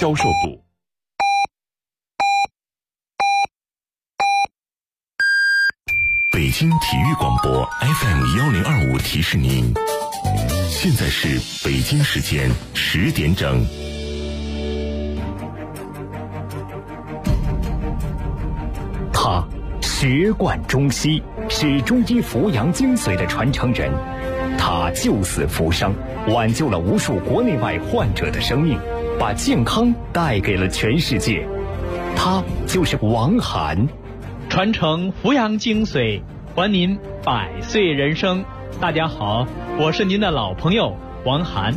销售部。北京体育广播 FM1025 提示您，现在是北京时间10点整。 他学贯中西，是中医扶阳精髓的传承人。他救死扶伤，挽救了无数国内外患者的生命，把健康带给了全世界。他就是王涵。 传承扶阳精髓，还您100岁人生。大家好，我是您的老朋友王涵。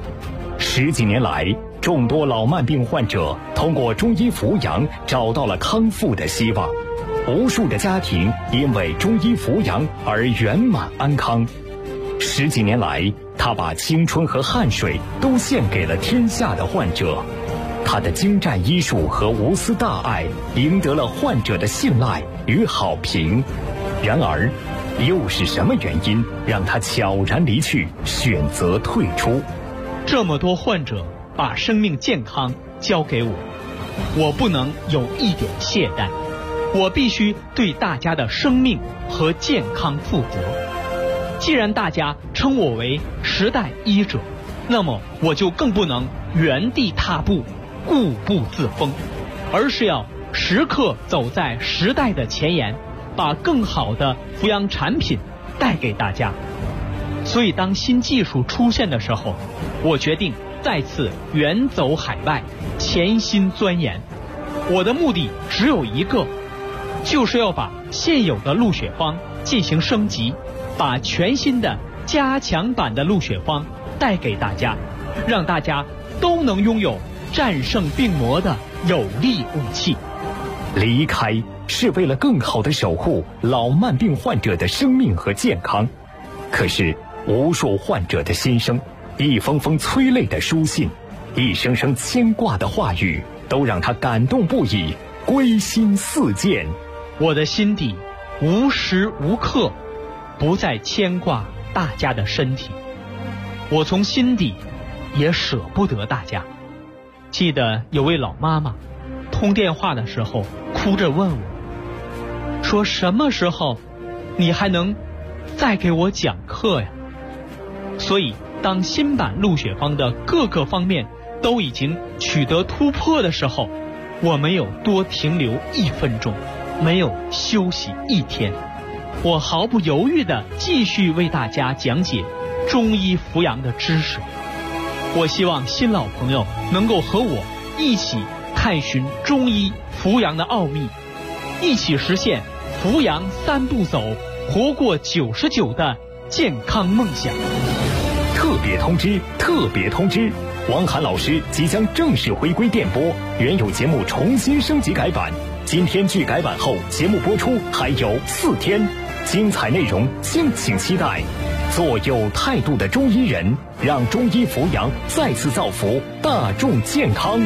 10几年来，众多老慢病患者通过中医扶阳找到了康复的希望，无数的家庭因为中医扶阳而圆满安康。10几年来，他把青春和汗水都献给了天下的患者。他的精湛医术和无私大爱赢得了患者的信赖与好评。然而，又是什么原因让他悄然离去，选择退出？ 这么多患者把生命健康交给我，我不能有一点懈怠，我必须对大家的生命和健康负责。既然大家称我为时代医者，那么我就更不能原地踏步，固步自封，而是要时刻走在时代的前沿，把更好的扶阳产品带给大家。所以当新技术出现的时候，我决定再次远走海外，潜心钻研。我的目的只有一个，就是要把现有的鹿血方进行升级，把全新的加强版的鹿血方带给大家，让大家都能拥有战胜病魔的有力武器。 离开是为了更好地守护老慢病患者的生命和健康。可是无数患者的心声，一封封催泪的书信，一声声牵挂的话语，都让他感动不已，归心似箭。 我的心底无时无刻不再牵挂大家的身体，我从心底也舍不得大家。记得有位老妈妈通电话的时候哭着问我，说什么时候你还能再给我讲课呀？所以当新版鹿血方的各个方面都已经取得突破的时候，我没有多停留1分钟，没有休息1天，我毫不犹豫地继续为大家讲解中医扶阳的知识。我希望新老朋友能够和我一起探寻中医扶阳的奥秘，一起实现扶阳3步走，活过99的健康梦想。 特别通知，特别通知！王涵老师即将正式回归电波，原有节目重新升级改版。今天距改版后节目播出还有4天，精彩内容敬请期待。做有态度的中医人，让中医扶阳再次造福大众健康。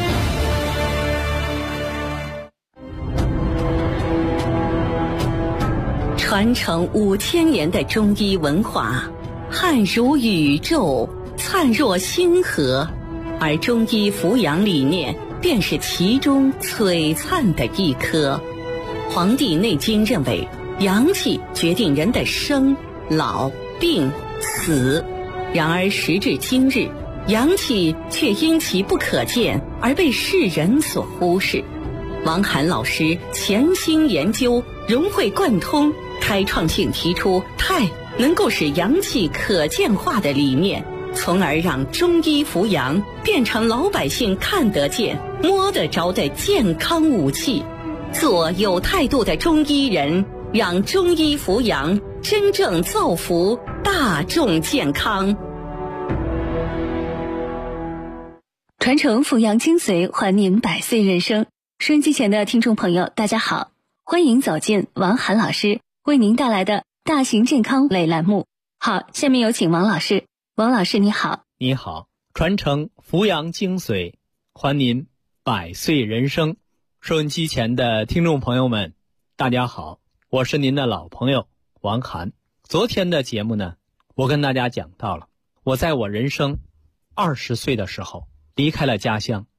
传承5000年的中医文化，汉如宇宙，灿若星河，而中医扶阳理念便是其中璀璨的一颗。《黄帝内经》认为，阳气决定人的生、老、病、死。然而时至今日，阳气却因其不可见而被世人所忽视。王涵老师潜心研究，融会贯通，开创性提出太能够使阳气可见化的理念，从而让中医扶阳变成老百姓看得见、摸得着的健康武器。做有态度的中医人，让中医扶阳真正造福大众健康。 传承扶阳精髓，还您100岁人生。收音机前的听众朋友，大家好，欢迎走进王涵老师为您带来的大型健康类栏目。好，下面有请王老师。王老师你好。 你好，传承扶阳精髓，还您100岁人生。收音机前的听众朋友们，大家好，我是您的老朋友王涵。昨天的节目呢，我跟大家讲到了，我在我人生20岁的时候离开了家乡，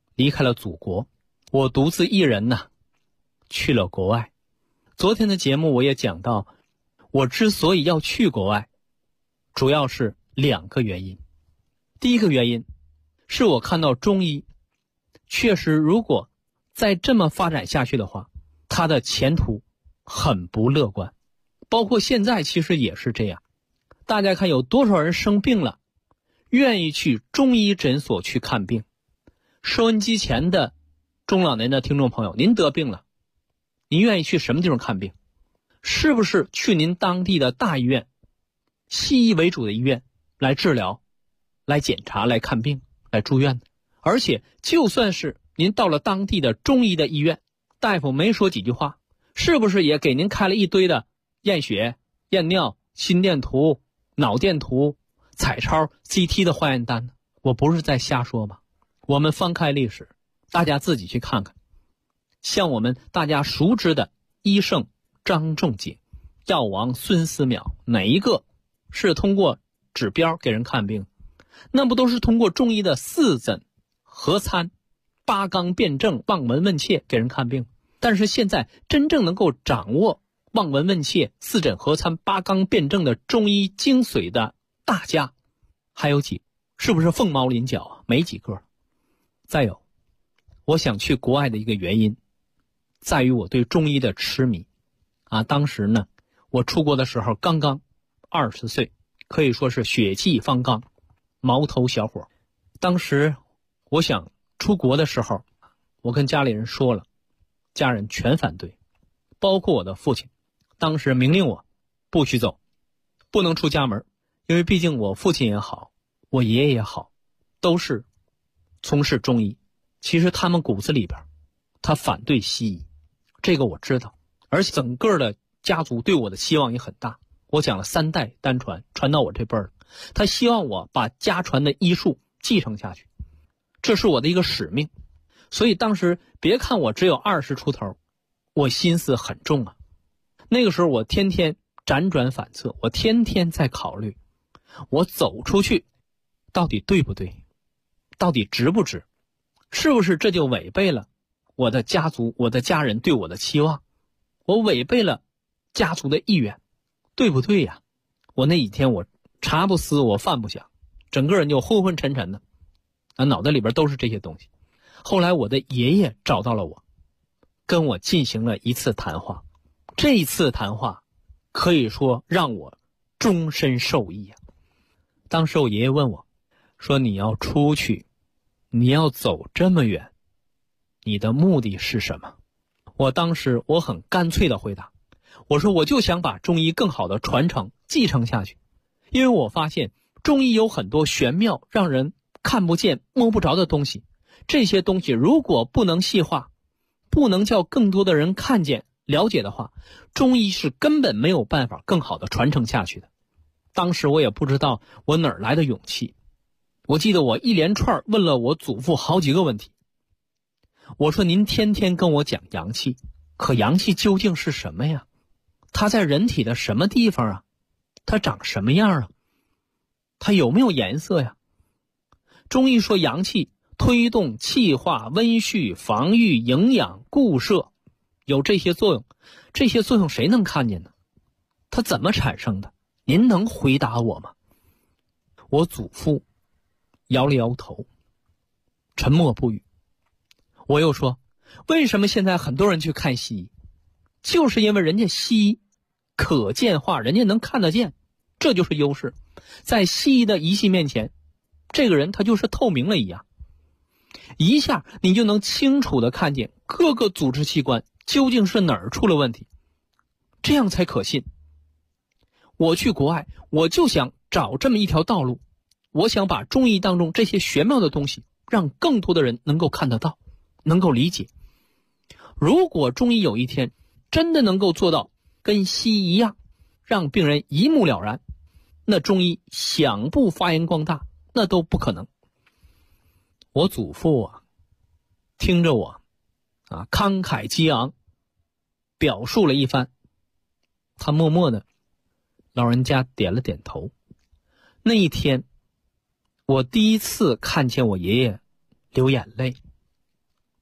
离开了祖国，我独自一人呢去了国外。昨天的节目我也讲到，我之所以要去国外，主要是2个原因。第一个原因是我看到中医确实如果再这么发展下去的话，它的前途很不乐观。包括现在其实也是这样，大家看有多少人生病了愿意去中医诊所去看病。收音机前的中老年的听众朋友，您得病了，您愿意去什么地方看病？是不是去您当地的大医院，西医为主的医院来治疗，来检查，来看病，来住院？而且就算是您到了当地的中医的医院，大夫没说几句话，是不是也给您开了一堆的验血、验尿、心电图、脑电图、彩超、CT 的化验单呢？我不是在瞎说吧？我们翻开历史，大家自己去看看。像我们大家熟知的医圣张仲景、药王孙思邈，哪一个是通过指标给人看病？那不都是通过中医的四诊、合参、八纲辩证、望闻问切给人看病？但是现在真正能够掌握望闻问切、四诊合参、八纲辩证的中医精髓的大家还有几？是不是凤毛麟角啊？没几个。再有，我想去国外的一个原因在于我对中医的痴迷啊。当时呢，我出国的时候刚刚20岁，可以说是血气方刚，毛头小伙。当时我想出国的时候，我跟家里人说了，家人全反对，包括我的父亲，当时明令我不许走，不能出家门。因为毕竟我父亲也好，我爷爷也好，都是从事中医，其实他们骨子里边他反对西医，这个我知道。而且整个的家族对我的期望也很大，我讲了3代单传，传到我这辈儿了，他希望我把家传的医术继承下去，这是我的一个使命。所以当时别看我只有20出头，我心思很重啊。那个时候我天天辗转反侧，我天天在考虑，我走出去到底对不对，到底值不值，是不是这就违背了我的家族、我的家人对我的期望，我违背了家族的意愿，对不对呀？我那几天我茶不思，我饭不想，整个人就昏昏沉沉的，脑袋里边都是这些东西。后来我的爷爷找到了我，跟我进行了一次谈话，这一次谈话可以说让我终身受益啊。当时我爷爷问我说，你要出去，你要走这么远，你的目的是什么？我当时我很干脆的回答，我说我就想把中医更好的传承继承下去。因为我发现中医有很多玄妙让人看不见摸不着的东西，这些东西如果不能细化，不能叫更多的人看见了解的话，中医是根本没有办法更好的传承下去的。当时我也不知道我哪儿来的勇气，我记得我一连串问了我祖父好几个问题。我说，您天天跟我讲阳气，可阳气究竟是什么呀？它在人体的什么地方啊？它长什么样啊？它有没有颜色呀？中医说阳气推动气化、温煦、防御、营养、固摄，有这些作用。这些作用谁能看见呢？它怎么产生的？您能回答我吗？我祖父摇了摇头，沉默不语。我又说，为什么现在很多人去看西医？就是因为人家西医可见化，人家能看得见，这就是优势。在西医的仪器面前，这个人他就是透明了一样，一下你就能清楚地看见各个组织器官究竟是哪儿出了问题，这样才可信。我去国外，我就想找这么一条道路，我想把中医当中这些玄妙的东西让更多的人能够看得到，能够理解。如果中医有一天真的能够做到跟西医一样，让病人一目了然，那中医想不发扬光大那都不可能。我祖父啊，听着我慷慨激昂表述了一番，他默默的老人家点了点头。那一天我第一次看见我爷爷流眼泪，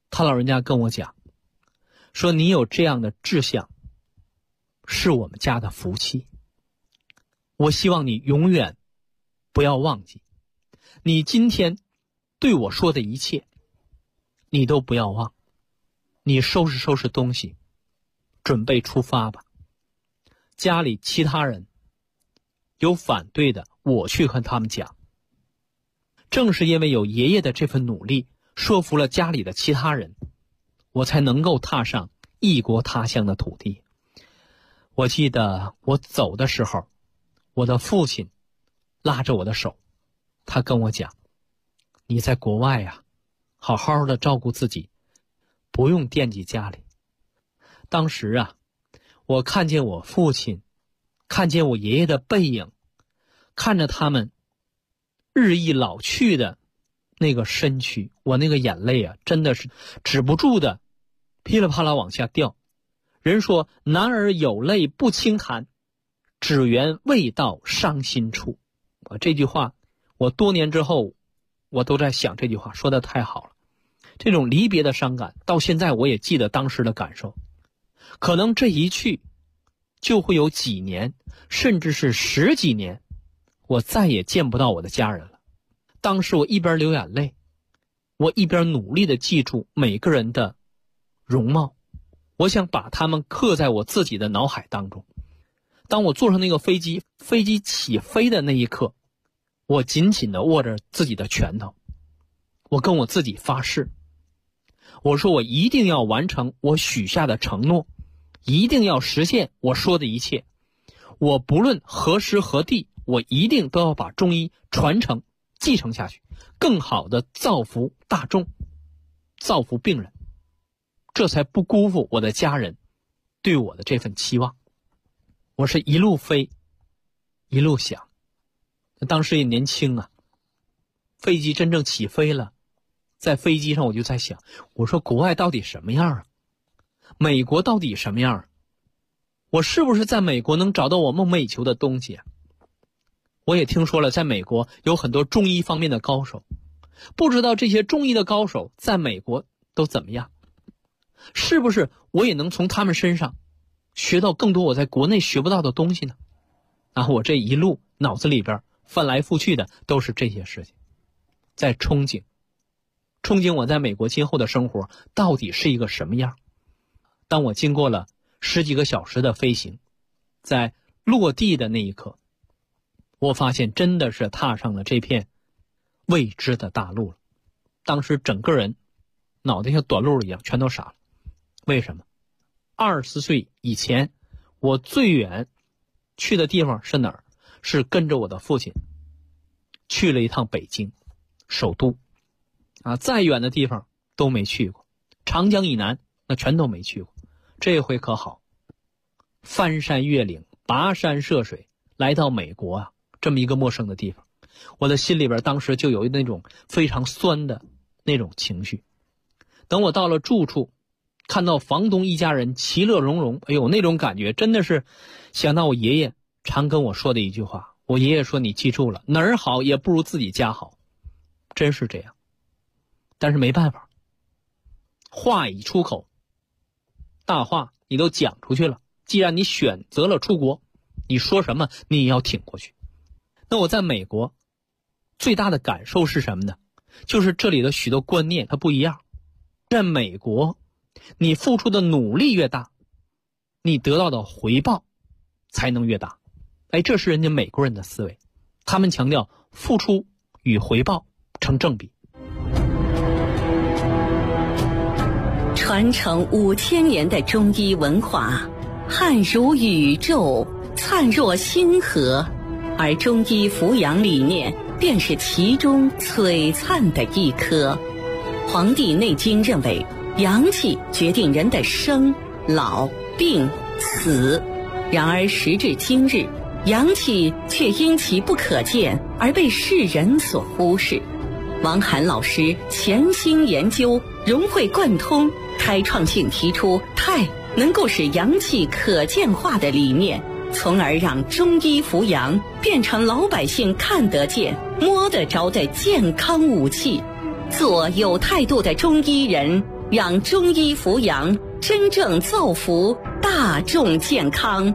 他老人家跟我讲，说你有这样的志向，是我们家的福气。我希望你永远不要忘记，你今天对我说的一切，你都不要忘。你收拾收拾东西，准备出发吧。家里其他人有反对的，我去和他们讲。正是因为有爷爷的这份努力，说服了家里的其他人，我才能够踏上异国他乡的土地。我记得我走的时候，我的父亲拉着我的手，他跟我讲，你在国外呀，好好的照顾自己，不用惦记家里。当时啊，我看见我父亲，看见我爷爷的背影，看着他们日益老去的那个身躯，我那个眼泪啊，真的是止不住的噼里啪啦往下掉。人说男儿有泪不轻弹，只缘未到伤心处。这句话我多年之后我都在想，这句话说得太好了。这种离别的伤感到现在我也记得当时的感受。可能这一去就会有几年甚至是10几年，我再也见不到我的家人了。当时我一边流眼泪，我一边努力地记住每个人的容貌，我想把他们刻在我自己的脑海当中。当我坐上那个飞机起飞的那一刻，我紧紧地握着自己的拳头，我跟我自己发誓，我说我一定要完成我许下的承诺，一定要实现我说的一切。我不论何时何地，我一定都要把中医传承继承下去，更好的造福大众，造福病人，这才不辜负我的家人对我的这份期望。我是一路飞一路想，当时也年轻啊，飞机真正起飞了，在飞机上我就在想，我说国外到底什么样啊？美国到底什么样啊？我是不是在美国能找到我梦寐以求的东西啊？我也听说了，在美国有很多中医方面的高手，不知道这些中医的高手在美国都怎么样？是不是我也能从他们身上学到更多我在国内学不到的东西呢？我这一路脑子里边翻来覆去的都是这些事情，在憧憬我在美国今后的生活到底是一个什么样。当我经过了10几个小时的飞行，在落地的那一刻，我发现真的是踏上了这片未知的大陆了。当时整个人脑袋像短路一样全都傻了。为什么？20岁以前我最远去的地方是哪儿？是跟着我的父亲去了一趟北京首都再远的地方都没去过，长江以南那全都没去过。这回可好，翻山越岭，跋山涉水，来到美国这么一个陌生的地方，我的心里边当时就有那种非常酸的那种情绪。等我到了住处，看到房东一家人其乐融融，哎呦，那种感觉真的是想到我爷爷常跟我说的一句话。我爷爷说，你记住了，哪儿好也不如自己家好。真是这样。但是没办法，话已出口，大话你都讲出去了，既然你选择了出国，你说什么你也要挺过去。那我在美国最大的感受是什么呢？就是这里的许多观念它不一样。在美国，你付出的努力越大，你得到的回报才能越大。这是人家美国人的思维，他们强调付出与回报成正比。 传承5000年的中医文化，汉如宇宙，灿若星河，而中医扶阳理念便是其中璀璨的一颗。《黄帝内经》认为，阳气决定人的生、老、病、死。然而时至今日，阳气却因其不可见而被世人所忽视。王涵老师潜心研究，融会贯通，开创性提出太能够使阳气可见化的理念，从而让中医扶阳变成老百姓看得见、摸得着的健康武器。做有态度的中医人， 让中医扶阳真正造福大众健康。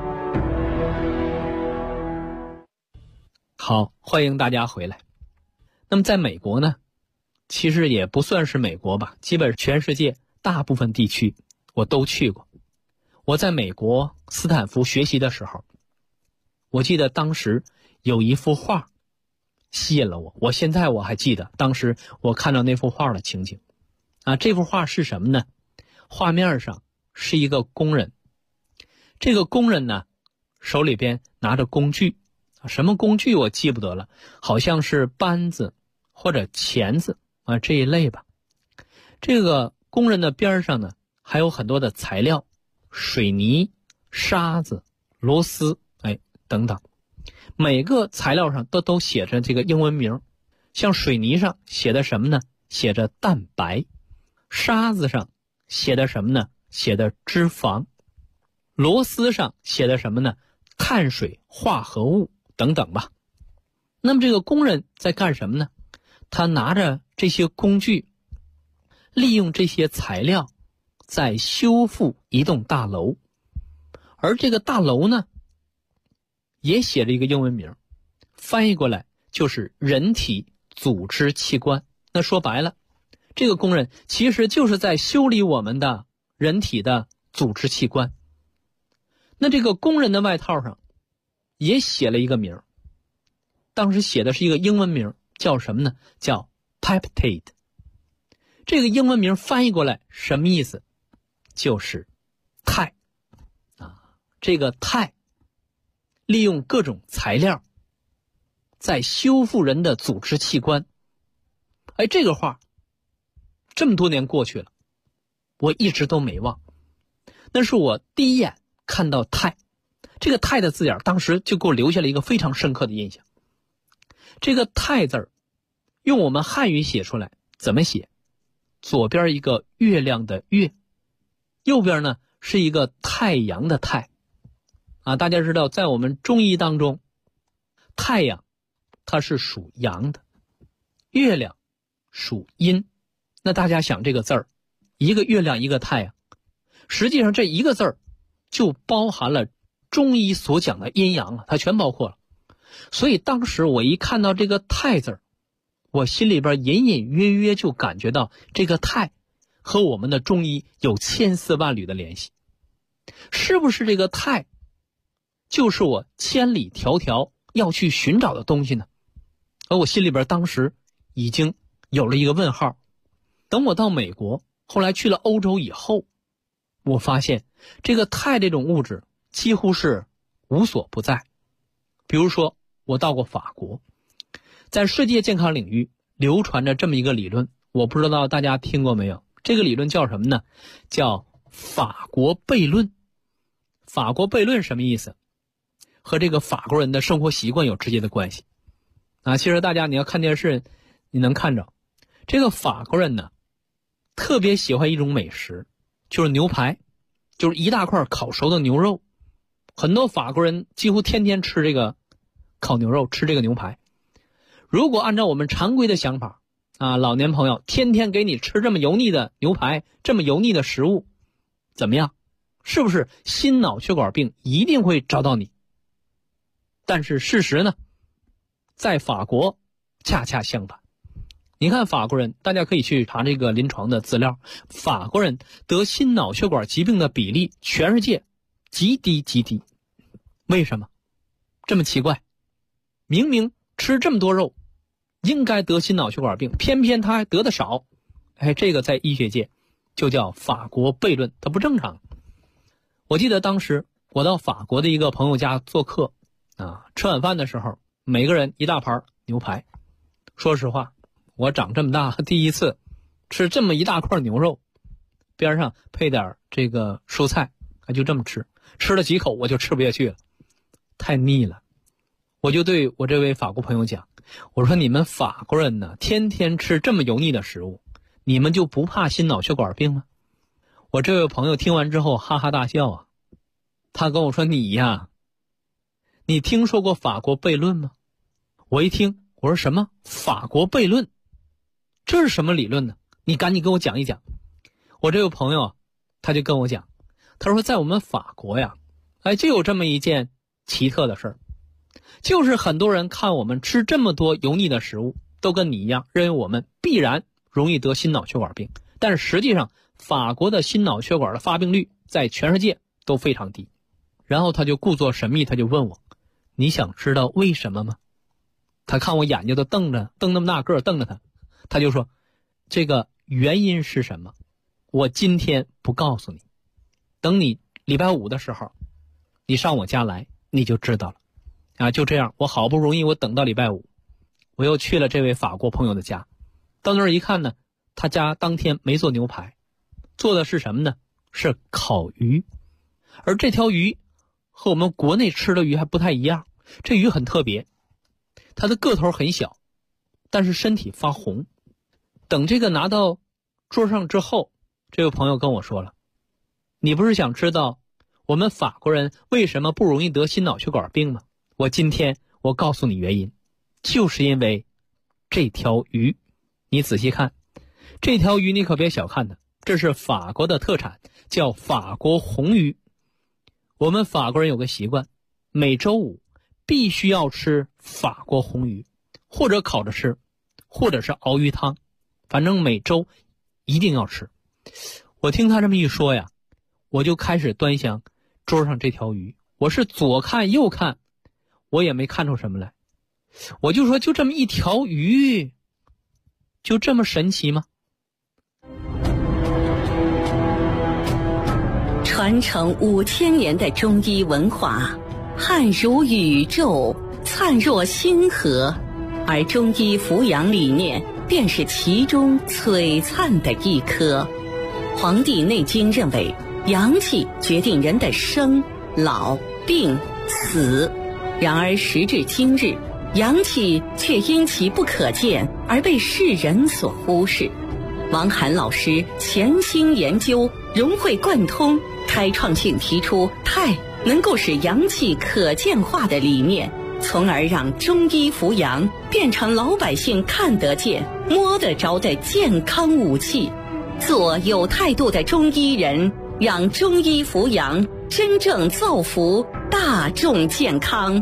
好，欢迎大家回来。那么在美国呢，其实也不算是美国吧，基本全世界大部分地区我都去过。我在美国斯坦福学习的时候，我记得当时有一幅画吸引了我，现在我还记得当时我看到那幅画的情景。这幅画是什么呢？画面上是一个工人，这个工人呢手里边拿着工具，什么工具我记不得了，好像是扳子或者钳子这一类吧。这个工人的边上呢还有很多的材料，水泥、沙子、螺丝等等，每个材料上都写着这个英文名。像水泥上写的什么呢？写着蛋白。沙子上写的什么呢？写的脂肪。螺丝上写的什么呢？碳水化合物等等吧。那么这个工人在干什么呢？他拿着这些工具，利用这些材料在修复一栋大楼。而这个大楼呢也写着一个英文名，翻译过来就是人体组织器官。那说白了，这个工人其实就是在修理我们的人体的组织器官。那这个工人的外套上也写了一个名，当时写的是一个英文名，叫什么呢？叫 peptide。 这个英文名翻译过来什么意思？就是肽这个肽利用各种材料在修复人的组织器官。这个话这么多年过去了，我一直都没忘。那是我第一眼看到肽，这个肽的字眼当时就给我留下了一个非常深刻的印象。这个肽字用我们汉语写出来怎么写？左边一个月亮的月，右边呢是一个太阳的太。大家知道在我们中医当中，太阳它是属阳的，月亮属阴。那大家想这个字儿，一个月亮一个太阳，实际上这一个字儿就包含了中医所讲的阴阳了，它全包括了。所以当时我一看到这个太字儿，我心里边隐隐约约就感觉到这个太和我们的中医有千丝万缕的联系。是不是这个太就是我千里迢迢要去寻找的东西呢？而我心里边当时已经有了一个问号。等我到美国，后来去了欧洲以后，我发现这个肽这种物质几乎是无所不在。比如说我到过法国，在世界健康领域流传着这么一个理论，我不知道大家听过没有。这个理论叫什么呢？叫法国悖论。法国悖论什么意思？和这个法国人的生活习惯有直接的关系。其实大家你要看电视你能看着，这个法国人呢特别喜欢一种美食，就是牛排，就是一大块烤熟的牛肉。很多法国人几乎天天吃这个烤牛肉，吃这个牛排。如果按照我们常规的想法老年朋友天天给你吃这么油腻的牛排，这么油腻的食物，怎么样？是不是心脑血管病一定会找到你？但是事实呢，在法国恰恰相反。你看法国人，大家可以去查这个临床的资料，法国人得心脑血管疾病的比例全世界极低极低。为什么这么奇怪？明明吃这么多肉应该得心脑血管病，偏偏他还得的少。这个在医学界就叫法国悖论，它不正常。我记得当时我到法国的一个朋友家做客吃晚饭的时候，每个人一大盘牛排。说实话，我长这么大第一次吃这么一大块牛肉，边上配点这个蔬菜，就这么吃。吃了几口我就吃不下去了，太腻了。我就对我这位法国朋友讲，我说你们法国人呢，天天吃这么油腻的食物，你们就不怕心脑血管病吗？我这位朋友听完之后哈哈大笑他跟我说，你呀，你听说过法国悖论吗？我一听，我说什么？法国悖论？这是什么理论呢？你赶紧给我讲一讲。 我这个朋友他就跟我讲，他说在我们法国呀，就有这么一件奇特的事儿，就是很多人看我们吃这么多油腻的食物，都跟你一样认为我们必然容易得心脑血管病，但是实际上法国的心脑血管的发病率在全世界都非常低。然后他就故作神秘，他就问我，你想知道为什么吗？他看我眼睛都瞪那么大个瞪着他就说，这个原因是什么我今天不告诉你，等你礼拜五的时候你上我家来你就知道了。就这样，我好不容易我等到礼拜五，我又去了这位法国朋友的家。到那儿一看呢，他家当天没做牛排，做的是什么呢？是烤鱼。而这条鱼和我们国内吃的鱼还不太一样，这鱼很特别，它的个头很小，但是身体发红。等这个拿到桌上之后，这位朋友跟我说了，你不是想知道我们法国人为什么不容易得心脑血管病吗？今天我告诉你原因，就是因为这条鱼。你仔细看，这条鱼你可别小看它，这是法国的特产，叫法国红鱼。我们法国人有个习惯，每周五必须要吃法国红鱼，或者烤着吃，或者是熬鱼汤，反正每周一定要吃。我听他这么一说呀，我就开始端详桌上这条鱼，我是左看右看，我也没看出什么来。我就说，就这么一条鱼，就这么神奇吗？ 传承5000年的中医文化，汉如宇宙，灿若星河，而中医扶阳理念便是其中璀璨的一颗。《黄帝内经》认为，阳气决定人的生、老、病、死。然而时至今日，阳气却因其不可见而被世人所忽视。王涵老师潜心研究，融会贯通，开创性提出太能够使阳气可见化的理念，从而让中医扶阳变成老百姓看得见、摸得着的健康武器。做有态度的中医人，让中医扶阳真正造福大众健康。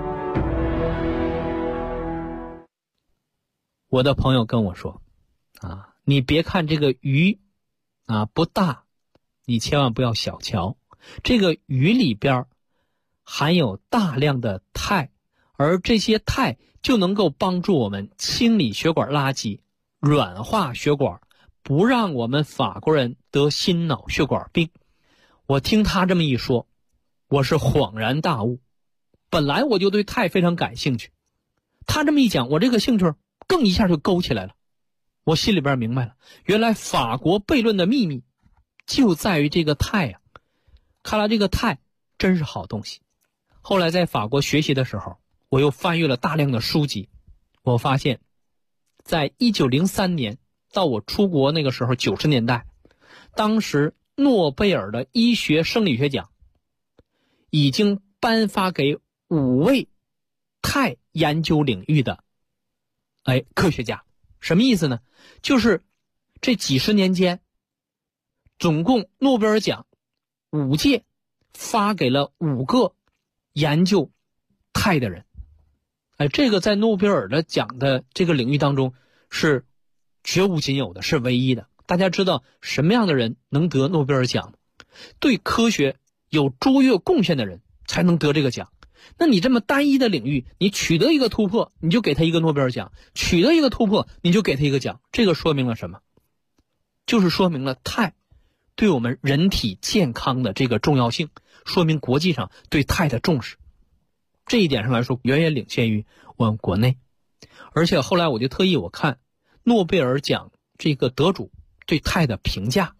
我的朋友跟我说，你别看这个鱼不大，你千万不要小瞧，这个鱼里边含有大量的肽，而这些肽就能够帮助我们清理血管垃圾，软化血管，不让我们法国人得心脑血管病。我听他这么一说，我是恍然大悟。本来我就对肽非常感兴趣，他这么一讲，我这个兴趣更一下就勾起来了。我心里边明白了，原来法国悖论的秘密就在于这个肽啊。看来这个肽真是好东西。后来在法国学习的时候，我又翻阅了大量的书籍，我发现在1903年到我出国那个时候90年代，当时诺贝尔的医学生理学奖已经颁发给5位肽研究领域的科学家。什么意思呢？就是这几十年间，总共诺贝尔奖5届发给了5个研究肽的人。这个在诺贝尔的奖的这个领域当中是绝无仅有的，是唯一的。大家知道什么样的人能得诺贝尔奖？对科学有卓越贡献的人才能得这个奖。那你这么单一的领域，你取得一个突破，你就给他一个诺贝尔奖，取得一个突破，你就给他一个奖。这个说明了什么？就是说明了肽对我们人体健康的这个重要性，说明国际上对肽的重视。这一点上来说，远远领先于我们国内。而且后来我就特意我看诺贝尔奖这个得主对肽的评价，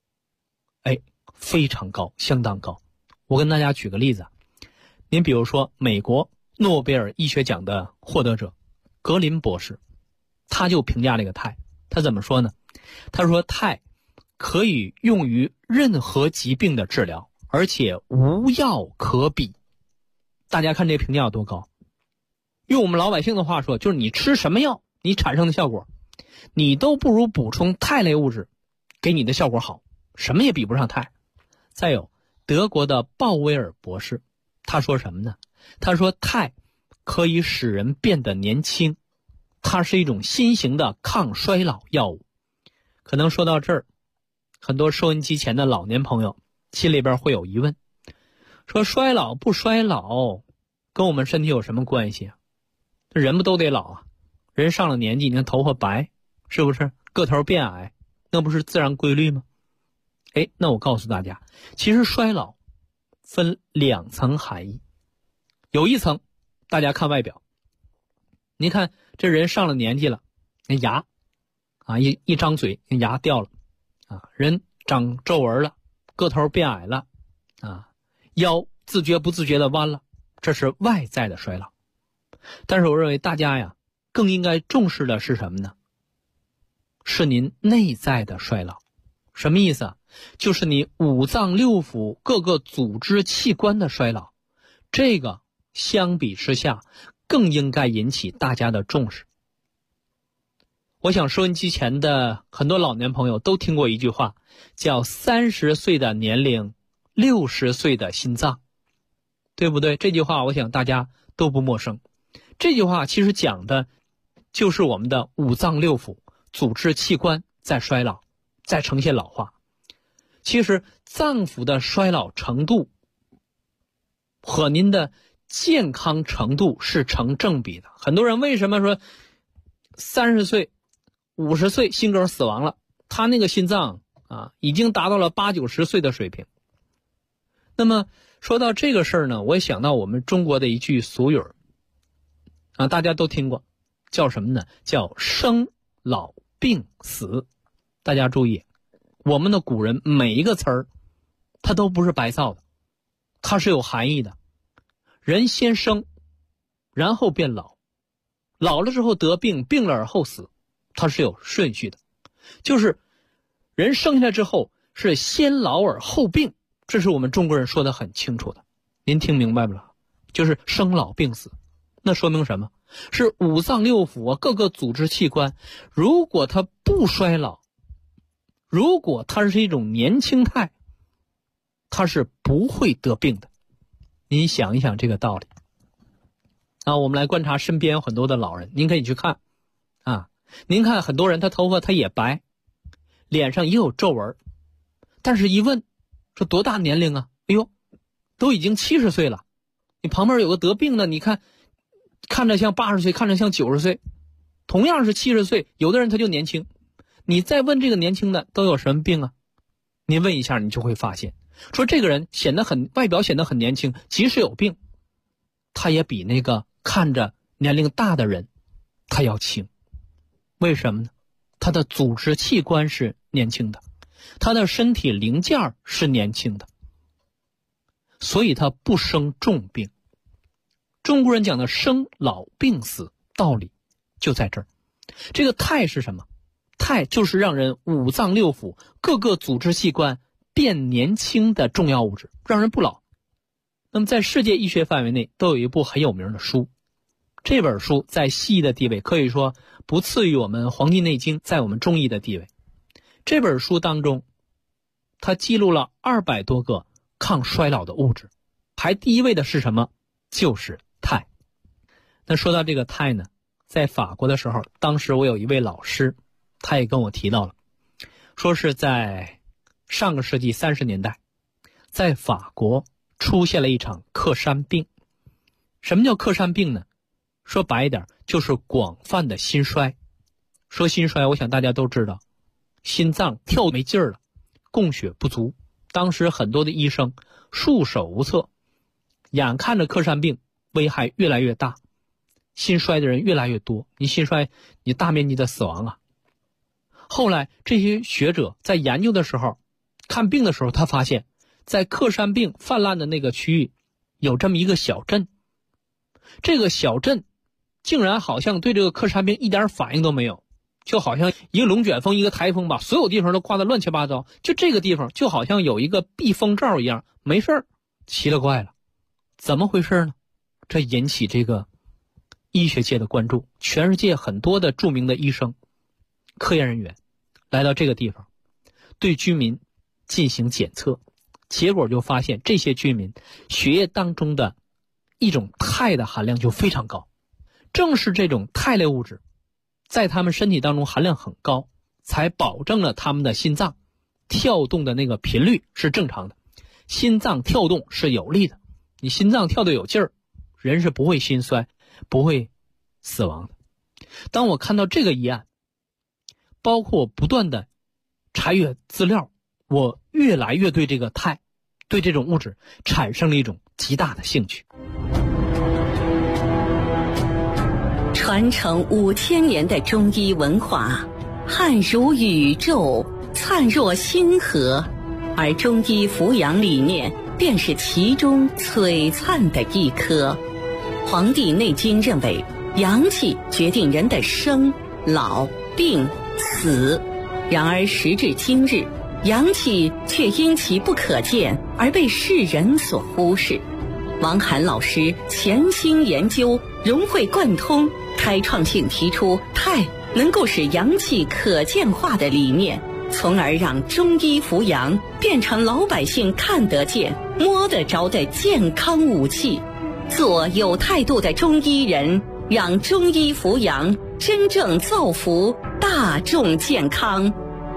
非常高，相当高。我跟大家举个例子，您比如说美国诺贝尔医学奖的获得者格林博士，他就评价这个肽，他怎么说呢？他说肽可以用于任何疾病的治疗，而且无药可比。大家看这评价有多高？用我们老百姓的话说，就是你吃什么药，你产生的效果，你都不如补充肽类物质给你的效果好。 什么也比不上钛。再有德国的鲍威尔博士，他说什么呢？他说钛可以使人变得年轻，它是一种新型的抗衰老药物。可能说到这儿，很多收音机前的老年朋友心里边会有疑问，说衰老不衰老跟我们身体有什么关系啊？人不都得老啊？人上了年纪，你看头发白，是不是个头变矮，那不是自然规律吗？那我告诉大家，其实衰老分2层含义。有一层，大家看外表，你看这人上了年纪了，那牙啊一张嘴，那牙掉了啊，人长皱纹了，个头变矮了啊，腰自觉不自觉的弯了，这是外在的衰老。但是我认为大家呀更应该重视的是什么呢？是您内在的衰老。什么意思啊？就是你五脏六腑各个组织器官的衰老，这个相比之下更应该引起大家的重视。我想收音机前的很多老年朋友都听过一句话，叫30岁的年龄60岁的心脏，对不对？这句话我想大家都不陌生。这句话其实讲的就是我们的五脏六腑组织器官在衰老，在呈现老化。其实脏腑的衰老程度和您的健康程度是成正比的。很多人为什么说30岁50岁心梗死亡了，他那个心脏已经达到了80、90岁的水平。那么说到这个事儿呢，我也想到我们中国的一句俗语大家都听过，叫什么呢？叫生老病死。大家注意，我们的古人每一个词儿它都不是白造的，它是有含义的。人先生，然后变老，老了之后得病，病了而后死，它是有顺序的。就是人生下来之后是先老而后病，这是我们中国人说的很清楚的。您听明白不了？就是生老病死。那说明什么？是五脏六腑各个组织器官，如果它不衰老，如果它是一种年轻态，它是不会得病的。您想一想这个道理。我们来观察身边有很多的老人，您可以去看您看很多人他头发他也白，脸上也有皱纹，但是一问说多大年龄啊？哎呦，都已经70岁了。你旁边有个得病的，你看看着像80岁，看着像90岁，同样是70岁，有的人他就年轻。你再问这个年轻的都有什么病啊？你问一下，你就会发现，说这个人外表显得很年轻，即使有病，他也比那个看着年龄大的人他要轻。为什么呢？他的组织器官是年轻的，他的身体零件是年轻的，所以他不生重病。中国人讲的生老病死道理就在这儿。这个态是什么？态就是让人五脏六腑各个组织器官变年轻的重要物质，让人不老。那么在世界医学范围内都有一部很有名的书，这本书在西医的地位可以说不次于我们《黄帝内经》在我们中医的地位。这本书当中它记录了200多个抗衰老的物质，排第一位的是什么？就是钛。那说到这个钛呢，在法国的时候，当时我有一位老师，他也跟我提到了，说是在上个世纪30年代，在法国出现了一场克山病。什么叫克山病呢？说白一点，就是广泛的心衰。说心衰，我想大家都知道，心脏跳没劲儿了，供血不足。当时很多的医生束手无策，眼看着克山病危害越来越大，心衰的人越来越多，你心衰，你大面积的死亡啊。后来这些学者在研究的时候，看病的时候，他发现在克山病泛滥的那个区域有这么一个小镇，这个小镇竟然好像对这个克山病一点反应都没有，就好像一个龙卷风一个台风把所有地方都刮得乱七八糟，就这个地方就好像有一个避风罩一样，没事儿。奇了怪了，怎么回事呢？这引起这个医学界的关注，全世界很多的著名的医生科研人员来到这个地方，对居民进行检测，结果就发现这些居民血液当中的一种钛的含量就非常高。正是这种钛类物质在他们身体当中含量很高，才保证了他们的心脏跳动的那个频率是正常的，心脏跳动是有力的。你心脏跳得有劲儿，人是不会心衰，不会死亡的。当我看到这个议案，包括我不断的查阅资料，我越来越对这个钛，对这种物质产生了一种极大的兴趣。 传承5000年的中医文化，汉如宇宙，灿若星河，而中医扶阳理念便是其中璀璨的一颗。《黄帝内经》认为，阳气决定人的生、老、病、死。然而时至今日，阳气却因其不可见而被世人所忽视。王涵老师潜心研究，融会贯通，开创性提出钛能够使阳气可见化的理念，从而让中医扶阳变成老百姓看得见、摸得着的健康武器。做有态度的中医人，让中医扶阳真正造福大众健康。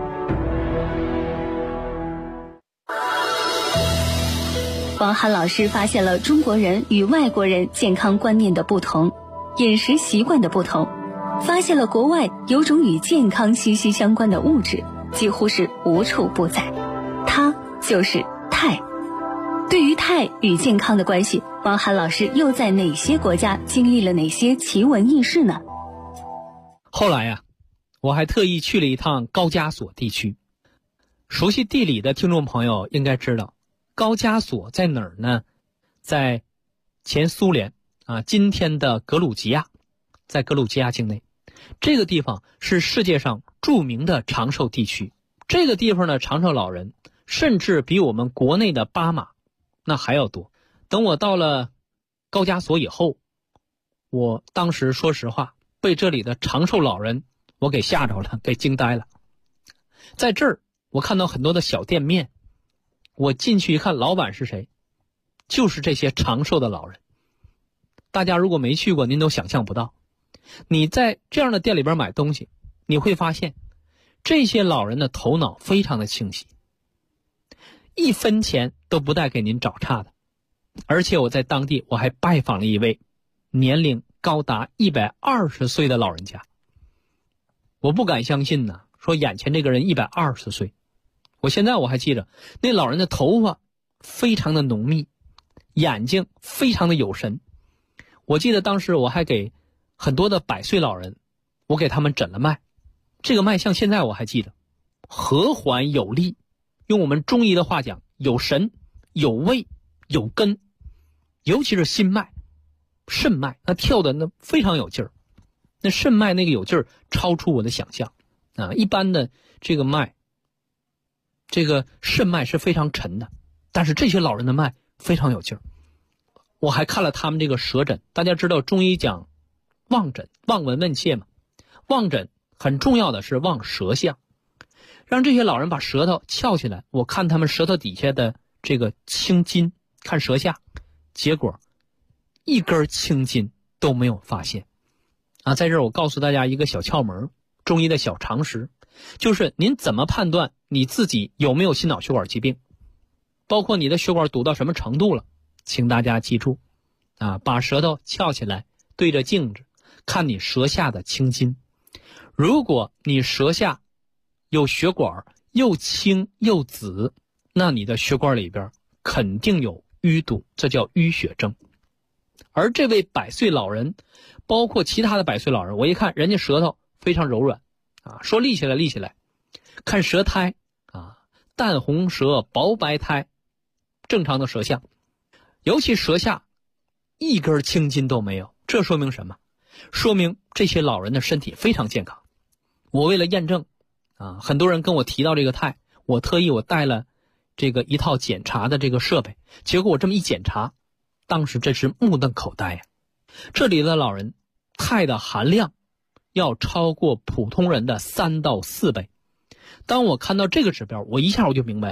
王涵老师发现了中国人与外国人健康观念的不同，饮食习惯的不同，发现了国外有种与健康息息相关的物质，几乎是无处不在，它就是钛。对于钛与健康的关系，王涵老师又在哪些国家经历了哪些奇闻异事呢？ 后来呀，我还特意去了一趟高加索地区。熟悉地理的听众朋友应该知道，高加索在哪儿呢？在前苏联今天的格鲁吉亚，在格鲁吉亚境内。这个地方是世界上著名的长寿地区。这个地方的长寿老人甚至比我们国内的巴马那还要多。等我到了高加索以后，我当时说实话被这里的长寿老人我给吓着了，给惊呆了。在这儿我看到很多的小店面，我进去一看，老板是谁？就是这些长寿的老人。大家如果没去过，您都想象不到。你在这样的店里边买东西，你会发现这些老人的头脑非常的清晰，一分钱都不带给您找茬的。而且我在当地我还拜访了一位年龄高达120岁的老人家。我不敢相信呢，说眼前这个人120岁。我现在我还记得，那老人的头发非常的浓密，眼睛非常的有神。我记得当时我还给很多的100岁老人，我给他们诊了脉。这个脉象现在我还记得，和缓有力，用我们中医的话讲，有神、有味、有根。尤其是心脉、肾脉，那跳的那非常有劲儿。那肾脉那个有劲儿超出我的想象一般的这个脉，这个肾脉是非常沉的，但是这些老人的脉非常有劲儿。我还看了他们这个舌诊。大家知道中医讲望诊，望闻问切嘛。望诊很重要的是望舌象，让这些老人把舌头翘起来，我看他们舌头底下的这个青筋，看舌下，结果一根青筋都没有发现在这儿我告诉大家一个小窍门，中医的小常识，就是您怎么判断你自己有没有心脑血管疾病，包括你的血管堵到什么程度了，请大家记住把舌头翘起来，对着镜子看你舌下的青筋。如果你舌下有血管又青又紫，那你的血管里边肯定有淤堵，这叫淤血症。而这位100岁老人，包括其他的100岁老人，我一看人家舌头非常柔软说立起来立起来，看舌苔淡红舌薄白苔，正常的舌象，尤其舌下一根青筋都没有。这说明什么？说明这些老人的身体非常健康。我为了验证很多人跟我提到这个钛，我特意带了这个一套检查的这个设备，结果我这么一检查，当时真是目瞪口呆这里的老人钛的含量要超过普通人的3到4倍。当我看到这个指标，我一下我就明白了，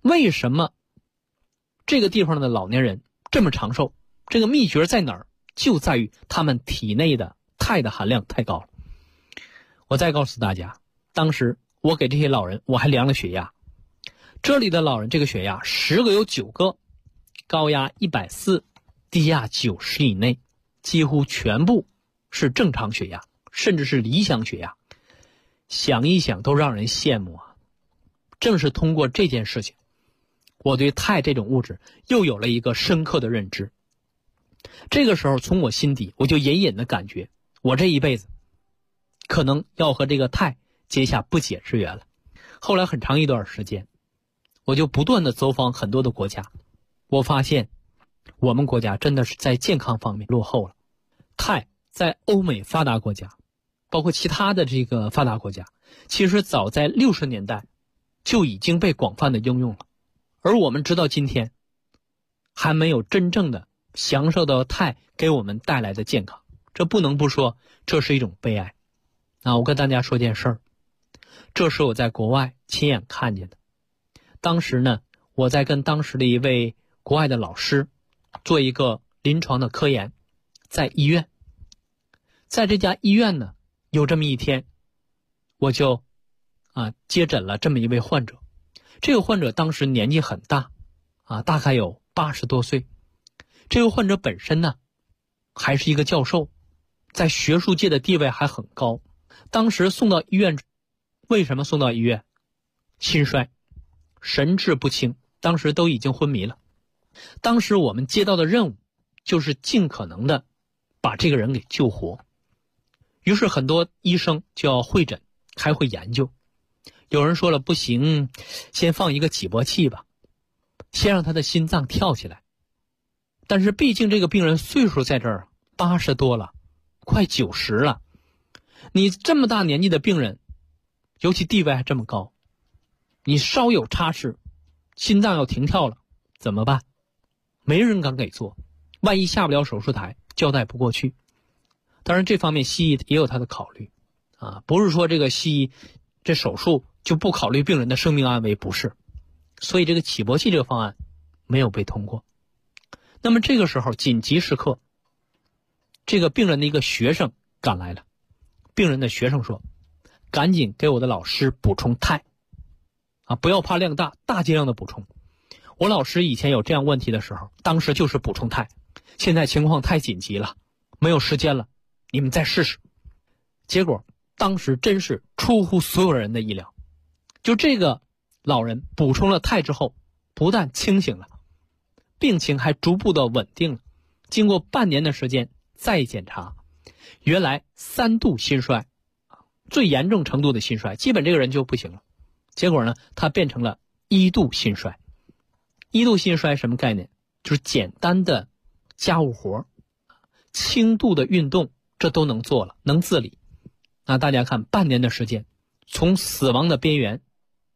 为什么这个地方的老年人这么长寿？这个秘诀在哪儿？就在于他们体内的钛的含量太高了。我再告诉大家，当时我给这些老人我还量了血压，这里的老人这个血压10个有9个高压140，低压90以内，几乎全部是正常血压，甚至是理想血压。想一想都让人羡慕啊！正是通过这件事情，我对钛这种物质又有了一个深刻的认知。这个时候从我心底我就隐隐的感觉，我这一辈子可能要和这个钛结下不解之缘了。后来很长一段时间，我就不断的走访很多的国家，我发现我们国家真的是在健康方面落后了。钛在欧美发达国家，包括其他的这个发达国家，其实早在60年代就已经被广泛的应用了，而我们直到今天还没有真正的享受到钛给我们带来的健康，这不能不说这是一种悲哀。我跟大家说件事儿，这是我在国外亲眼看见的。当时呢，我在跟当时的一位国外的老师做一个临床的科研，在医院。在这家医院呢，有这么一天，我就接诊了这么一位患者。这个患者当时年纪很大大概有80多岁。这个患者本身呢还是一个教授，在学术界的地位还很高。当时送到医院，为什么送到医院？心衰，神志不清，当时都已经昏迷了。当时我们接到的任务就是尽可能的把这个人给救活。于是很多医生就要会诊，开会研究。有人说了，不行，先放一个起搏器吧，先让他的心脏跳起来。但是毕竟这个病人岁数在这儿80多了，快90了，你这么大年纪的病人，尤其地位还这么高，你稍有差池，心脏要停跳了，怎么办？没人敢给做，万一下不了手术台，交代不过去。当然这方面西医也有他的考虑不是说这个西医这手术就不考虑病人的生命安危，不是。所以这个起搏器这个方案没有被通过。那么这个时候紧急时刻，这个病人的一个学生赶来了。病人的学生说，赶紧给我的老师补充钛不要怕量大，大剂量的补充。我老师以前有这样问题的时候，当时就是补充钛，现在情况太紧急了，没有时间了，你们再试试。结果当时真是出乎所有人的意料，就这个老人补充了钛之后，不但清醒了，病情还逐步的稳定了。经过半年的时间再检查，原来3度心衰，最严重程度的心衰，基本这个人就不行了。结果呢，他变成了1度心衰。1度心衰什么概念？就是简单的家务活，轻度的运动，这都能做了，能自理。那大家看，半年的时间，从死亡的边缘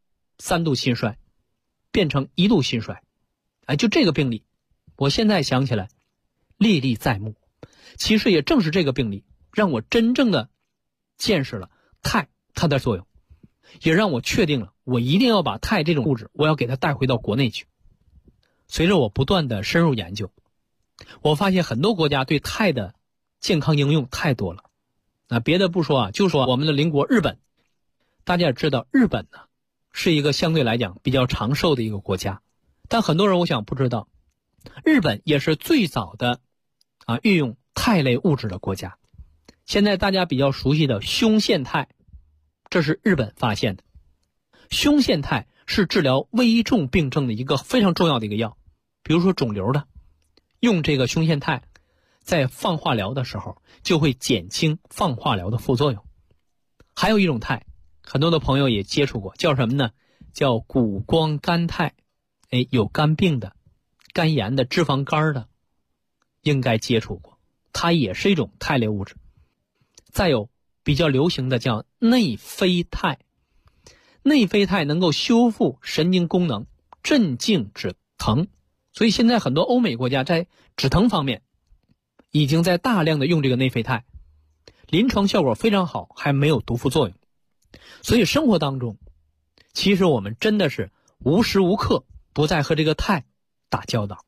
3度心衰变成1度心衰，就这个病例，我现在想起来历历在目。其实也正是这个病例让我真正的见识了钛它的作用，也让我确定了我一定要把钛这种物质我要给它带回到国内去。随着我不断的深入研究，我发现很多国家对钛的健康应用太多了。别的不说就说我们的邻国日本。大家也知道日本呢是一个相对来讲比较长寿的一个国家，但很多人我想不知道，日本也是最早的运用钛类物质的国家。现在大家比较熟悉的胸腺肽，这是日本发现的。胸腺肽是治疗危重病症的一个非常重要的一个药，比如说肿瘤的，用这个胸腺肽在放化疗的时候就会减轻放化疗的副作用。还有一种肽，很多的朋友也接触过，叫什么呢？叫谷胱甘肽。有肝病的、肝炎的、脂肪肝的应该接触过，它也是一种肽类物质。再有比较流行的叫内啡肽，内啡肽能够修复神经功能，镇静止疼。所以现在很多欧美国家在止疼方面已经在大量的用这个内啡肽，临床效果非常好，还没有毒副作用。所以生活当中其实我们真的是无时无刻不再和这个钛打交道。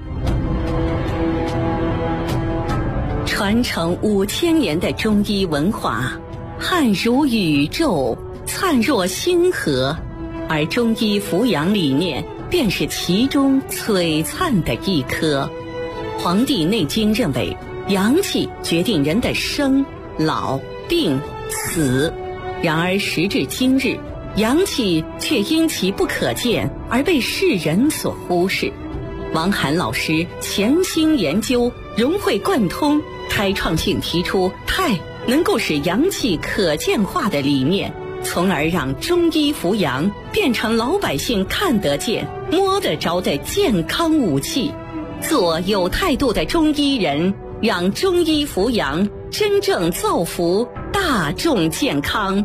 传承5000年的中医文化，汉如宇宙，灿若星河，而中医扶阳理念便是其中璀璨的一颗。《黄帝内经》认为，阳气决定人的生、老、病、死。然而时至今日，阳气却因其不可见而被世人所忽视。王涵老师潜心研究，融会贯通，开创性提出钛能够使阳气可见化的理念，从而让中医扶阳变成老百姓看得见、摸得着的健康武器。做有态度的中医人，让中医扶阳真正造福大众健康。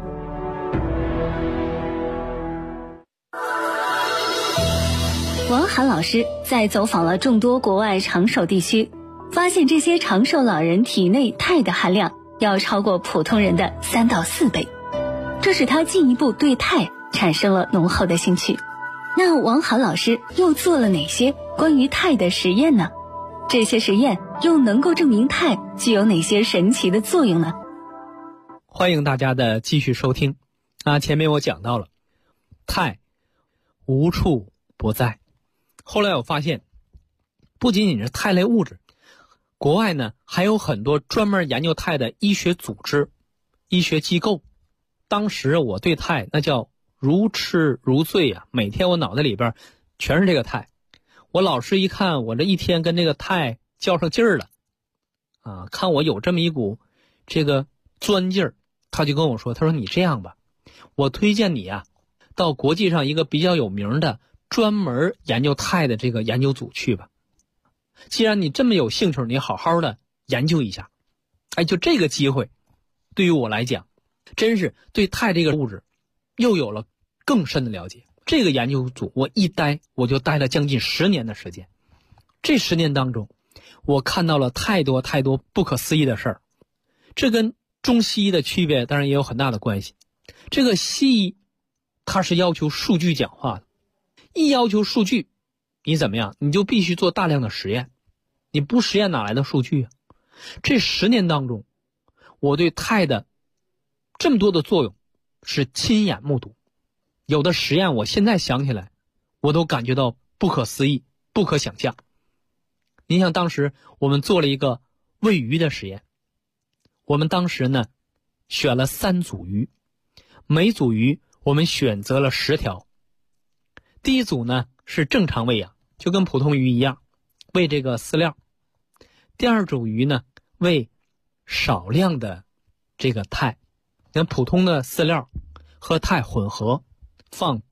王涵老师在走访了众多国外长寿地区，发现这些长寿老人体内钛的含量要超过普通人的3到4倍，这使他进一步对钛产生了浓厚的兴趣。那王涵老师又做了哪些关于钛的实验呢？这些实验又能够证明钛具有哪些神奇的作用呢？ 欢迎大家的继续收听。前面我讲到了钛无处不在。后来我发现，不仅仅是钛类物质，国外呢还有很多专门研究钛的医学组织、医学机构。当时我对钛那叫如痴如醉啊，每天我脑袋里边全是这个钛。我老师一看我这一天跟这个钛较上劲儿了看我有这么一股这个钻劲儿，他就跟我说，他说你这样吧，我推荐你到国际上一个比较有名的专门研究钛的这个研究组去吧。既然你这么有兴趣，你好好的研究一下。就这个机会对于我来讲，真是对钛这个物质又有了更深的了解。这个研究组我一待我就待了将近10年的时间。这10年当中，我看到了太多太多不可思议的事儿。这跟中西医的区别当然也有很大的关系。这个西医它是要求数据讲话的，一要求数据，你怎么样？你就必须做大量的实验，你不实验哪来的数据啊？这10年当中，我对钛的这么多的作用是亲眼目睹。有的实验我现在想起来，我都感觉到不可思议、不可想象。你想当时我们做了一个喂鱼的实验，我们当时呢选了3组鱼，每组鱼我们选择了10条。第一组呢是正常喂养，就跟普通鱼一样，喂这个饲料。第二组鱼呢喂少量的这个钛，跟普通的饲料和钛混合，放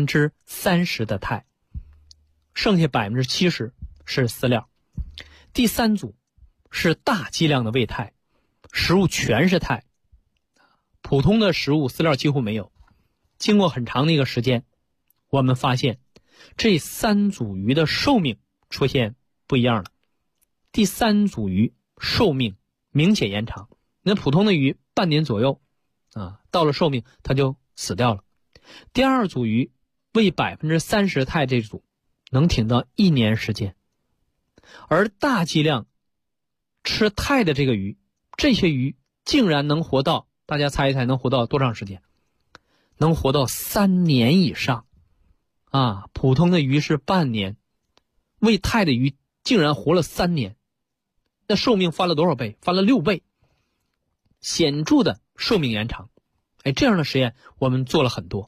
30%的钛，剩下70%是饲料。第3组是大剂量的喂钛，食物全是钛，普通的食物饲料几乎没有。经过很长的一个时间，我们发现这3组鱼的寿命出现不一样了。第3组鱼寿命明显延长，那普通的鱼半年左右到了寿命它就死掉了。第2组鱼喂30%钛，这组能挺到1年时间。而大剂量吃钛的这个鱼，这些鱼竟然能活到，大家猜一猜能活到多长时间？能活到3年以上普通的鱼是半年，喂钛的鱼竟然活了3年，那寿命翻了多少倍？翻了6倍，显著的寿命延长。这样的实验我们做了很多。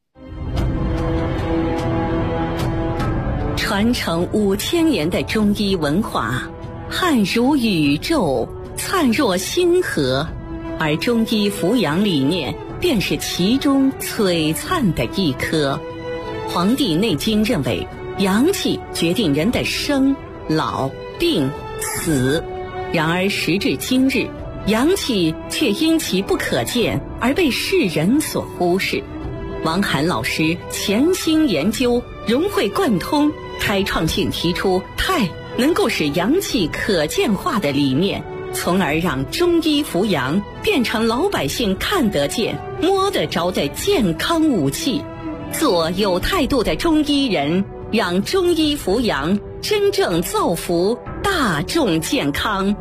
传承5000年的中医文化，汉如宇宙，灿若星河，而中医扶阳理念便是其中璀璨的一颗。《黄帝内经》认为，阳气决定人的生、老、病、死。然而时至今日，阳气却因其不可见而被世人所忽视。王涵老师潜心研究，融会贯通，开创性提出钛能够使阳气可见化的理念，从而让中医扶阳变成老百姓看得见、摸得着的健康武器。做有态度的中医人， 让中医扶阳真正造福大众健康。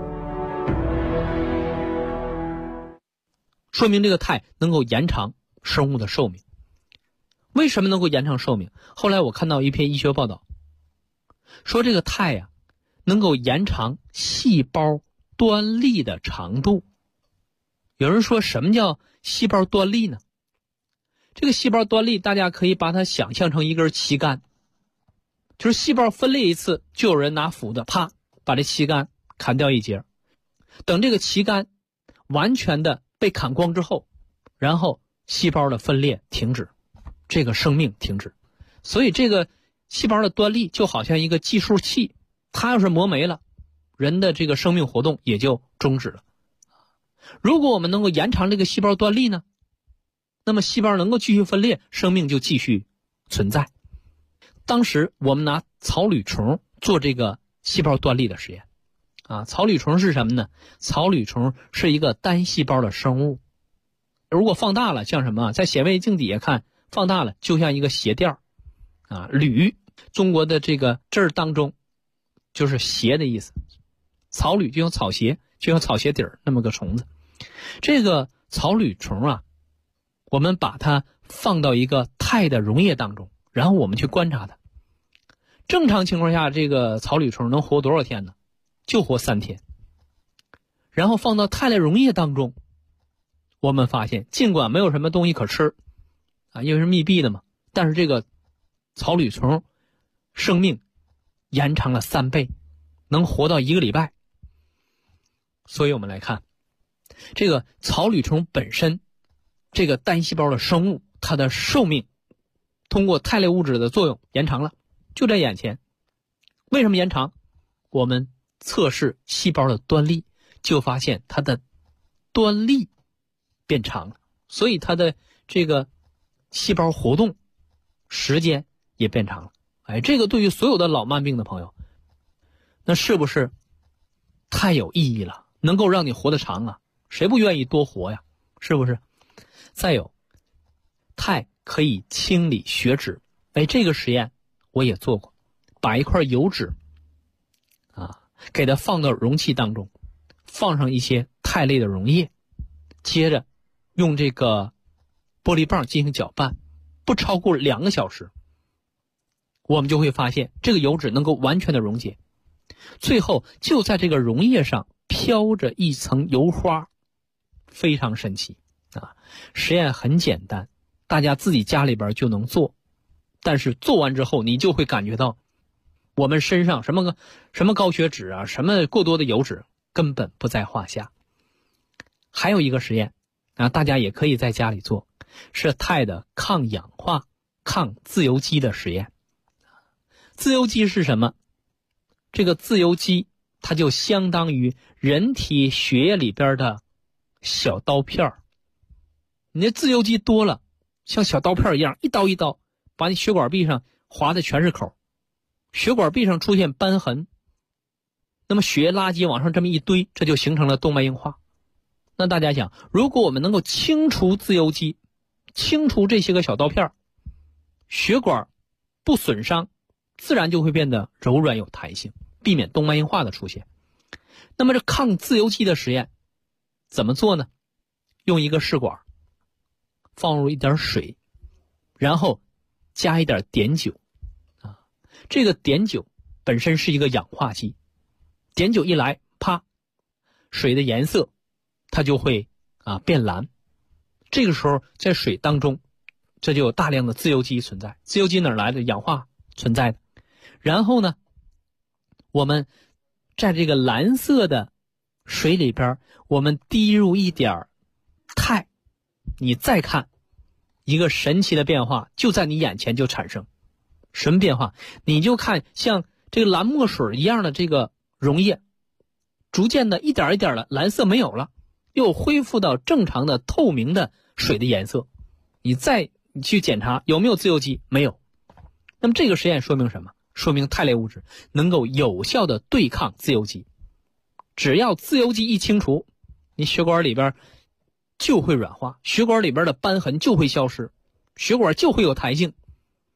说明这个肽能够延长生物的寿命。为什么能够延长寿命？后来我看到一篇医学报道，说这个肽呀，能够延长细胞端粒的长度。有人说什么叫细胞端粒呢？这个细胞端粒大家可以把它想象成一根旗杆，就是细胞分裂一次，就有人拿斧子啪把这旗杆砍掉一截，等这个旗杆完全的被砍光之后，然后细胞的分裂停止，这个生命停止。所以这个细胞的端粒就好像一个计数器，它要是磨没了，人的这个生命活动也就终止了。如果我们能够延长这个细胞端粒呢，那么细胞能够继续分裂，生命就继续存在。当时我们拿草履虫做这个细胞端粒的实验草履虫是什么呢？草履虫是一个单细胞的生物，如果放大了像什么，在显微镜底下看放大了就像一个鞋垫履，中国的这个字儿当中就是鞋的意思，草履就像草鞋，就像草鞋底儿那么个虫子。这个草履虫我们把它放到一个肽的溶液当中，然后我们去观察它。正常情况下，这个草履虫能活多少天呢？就活3天。然后放到肽类溶液当中，我们发现尽管没有什么东西可吃因为是密闭的嘛，但是这个草履虫生命延长了3倍，能活到1个礼拜。所以我们来看这个草履虫本身，这个单细胞的生物，它的寿命通过肽类物质的作用延长了，就在眼前。为什么延长？我们测试细胞的端粒，就发现它的端粒变长了，所以它的这个细胞活动时间也变长了。这个对于所有的老慢病的朋友，那是不是太有意义了？能够让你活得长谁不愿意多活呀？是不是？再有，肽可以清理血脂。这个实验我也做过，把一块油脂给它放到容器当中，放上一些肽类的溶液，接着用这个玻璃棒进行搅拌，不超过2个小时，我们就会发现这个油脂能够完全的溶解，最后就在这个溶液上飘着一层油花，非常神奇实验很简单，大家自己家里边就能做，但是做完之后你就会感觉到我们身上什么高血脂什么过多的油脂根本不在话下。还有一个实验大家也可以在家里做，是肽的抗氧化、抗自由基的实验。自由基是什么？这个自由基它就相当于人体血液里边的小刀片，你这自由基多了，像小刀片一样，一刀一刀把你血管壁上划的全是口，血管壁上出现瘢痕，那么血液垃圾往上这么一堆，这就形成了动脉硬化。那大家想，如果我们能够清除自由基，清除这些个小刀片，血管不损伤，自然就会变得柔软有弹性，避免动脉硬化的出现。那么这抗自由基的实验怎么做呢？用一个试管放入一点水，然后加一点碘酒这个碘酒本身是一个氧化剂，碘酒一来，啪，水的颜色它就会变蓝。这个时候在水当中，这就有大量的自由基存在。自由基哪儿来的？氧化存在的。然后呢，我们在这个蓝色的水里边，我们滴入一点肽，你再看一个神奇的变化就在你眼前就产生。什么变化？你就看像这个蓝墨水一样的这个溶液，逐渐的一点一点的蓝色没有了，又恢复到正常的透明的水的颜色。你去检查有没有自由基，没有。那么这个实验说明什么？说明肽类物质能够有效的对抗自由基。只要自由基一清除，你血管里边就会软化，血管里边的瘢痕就会消失，血管就会有弹性。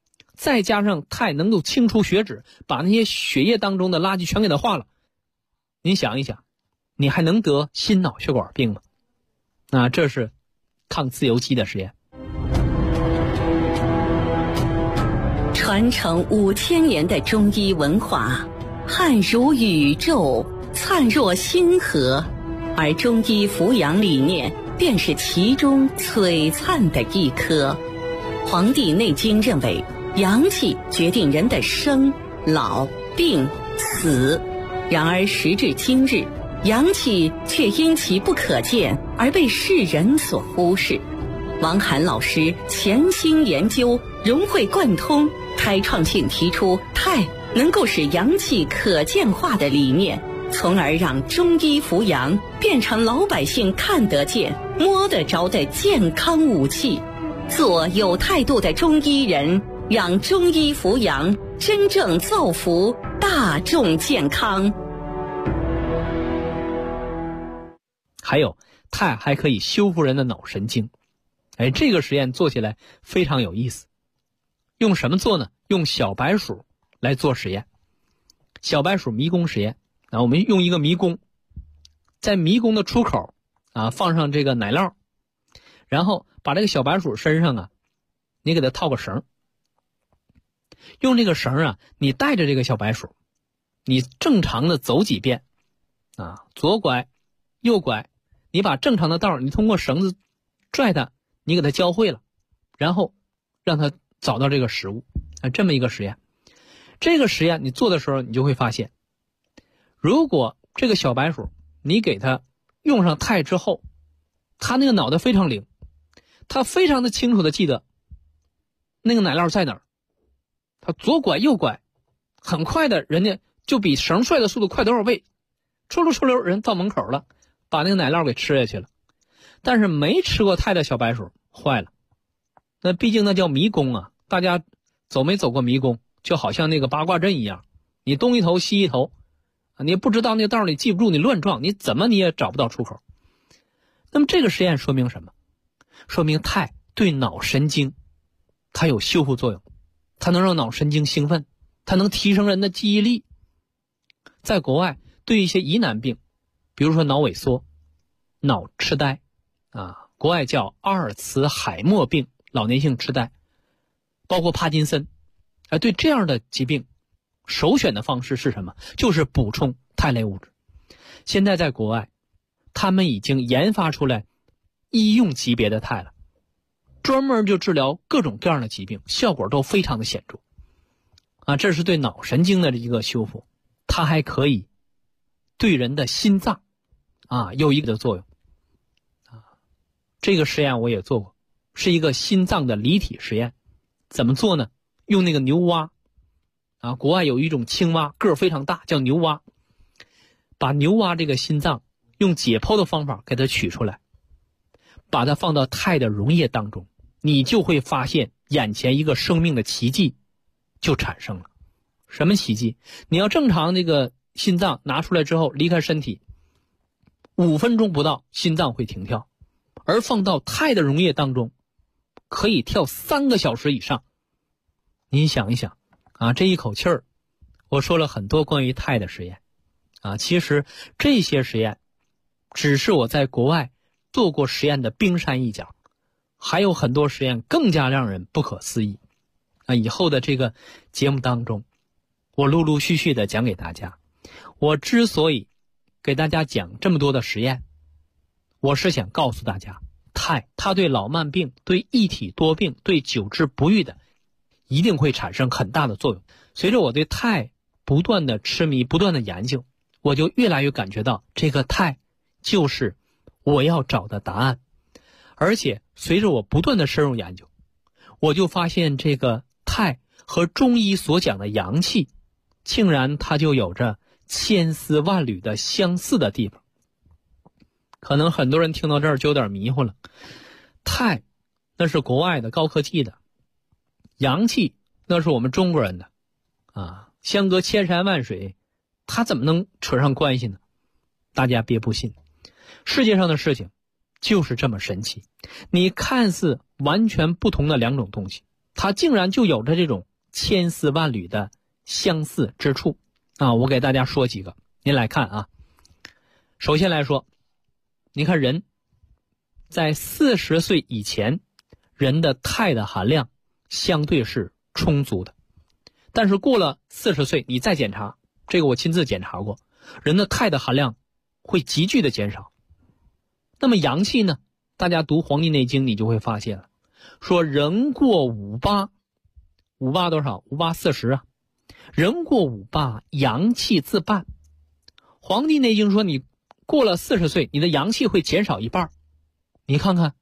再加上钛能够清除血脂，把那些血液当中的垃圾全给它化了，您想一想，你还能得心脑血管病吗？这是抗自由基的实验。 传承5000年的中医文化，汉如宇宙，灿若星河，而中医扶阳理念便是其中璀璨的一颗。《黄帝内经》认为，阳气决定人的生、老、病、死。然而时至今日，阳气却因其不可见而被世人所忽视。王涵老师潜心研究，融会贯通，开创性提出钛能够使阳气可见化的理念，从而让中医扶阳变成老百姓看得见、摸得着的健康武器。做有态度的中医人，让中医扶阳真正造福大众健康。 还有，钛还可以修复人的脑神经。这个实验做起来非常有意思。用什么做呢？用小白鼠来做实验。小白鼠迷宫实验。我们用一个迷宫，在迷宫的出口放上这个奶酪，然后把这个小白鼠身上你给它套个绳，用这个绳你带着这个小白鼠，你正常的走几遍左拐右拐，你把正常的道你通过绳子拽它，你给它教会了，然后让它找到这个食物这么一个实验。这个实验你做的时候，你就会发现，如果这个小白鼠你给它用上钛之后，它那个脑袋非常灵，它非常的清楚的记得那个奶酪在哪儿，它左拐右拐，很快的人家就比绳拽的速度快多少倍，出溜人到门口了，把那个奶酪给吃下去了。但是没吃过钛的小白鼠坏了，那毕竟那叫迷宫大家走没走过迷宫，就好像那个八卦阵一样，你东一头西一头你也不知道那个道你记不住，你乱撞，你怎么你也找不到出口。那么这个实验说明什么？说明钛对脑神经它有修复作用，它能让脑神经兴奋，它能提升人的记忆力。在国外对一些疑难病，比如说脑萎缩、脑痴呆国外叫阿尔茨海默病、老年性痴呆，包括帕金森对这样的疾病首选的方式是什么？就是补充钛类物质。现在在国外他们已经研发出来医用级别的钛了，专门就治疗各种各样的疾病，效果都非常的显著这是对脑神经的一个修复。它还可以对人的心脏有一个作用这个实验我也做过，是一个心脏的离体实验。怎么做呢？用那个牛蛙国外有一种青蛙，个儿非常大，叫牛蛙，把牛蛙这个心脏用解剖的方法给它取出来，把它放到钛的溶液当中，你就会发现眼前一个生命的奇迹就产生了。什么奇迹？你要正常那个心脏拿出来之后离开身体5分钟不到，心脏会停跳，而放到钛的溶液当中可以跳3个小时以上。您想一想这一口气儿我说了很多关于钛的实验其实这些实验只是我在国外做过实验的冰山一角，还有很多实验更加让人不可思议以后的这个节目当中我陆陆续续的讲给大家。我之所以给大家讲这么多的实验，我是想告诉大家，钛它对老慢病、对一体多病、对久治不愈的一定会产生很大的作用。随着我对钛不断的痴迷、不断的研究，我就越来越感觉到这个钛就是我要找的答案。而且随着我不断的深入研究，我就发现这个钛和中医所讲的阳气竟然它就有着千丝万缕的相似的地方。可能很多人听到这儿就有点迷糊了，钛那是国外的高科技的，阳气那是我们中国人的相隔千山万水，它怎么能扯上关系呢？大家别不信，世界上的事情就是这么神奇，你看似完全不同的两种东西，它竟然就有着这种千丝万缕的相似之处啊。我给大家说几个，您来看啊。首先来说，你看人在40岁以前，人的钛的含量相对是充足的，但是过了40岁，你再检查，这个我亲自检查过，人的钛的含量会急剧的减少。那么阳气呢？大家读《黄帝内经》，你就会发现了，说人过58多少？5840啊，人过58，阳气自半。《黄帝内经》说你过了40岁，你的阳气会减少一半。你看看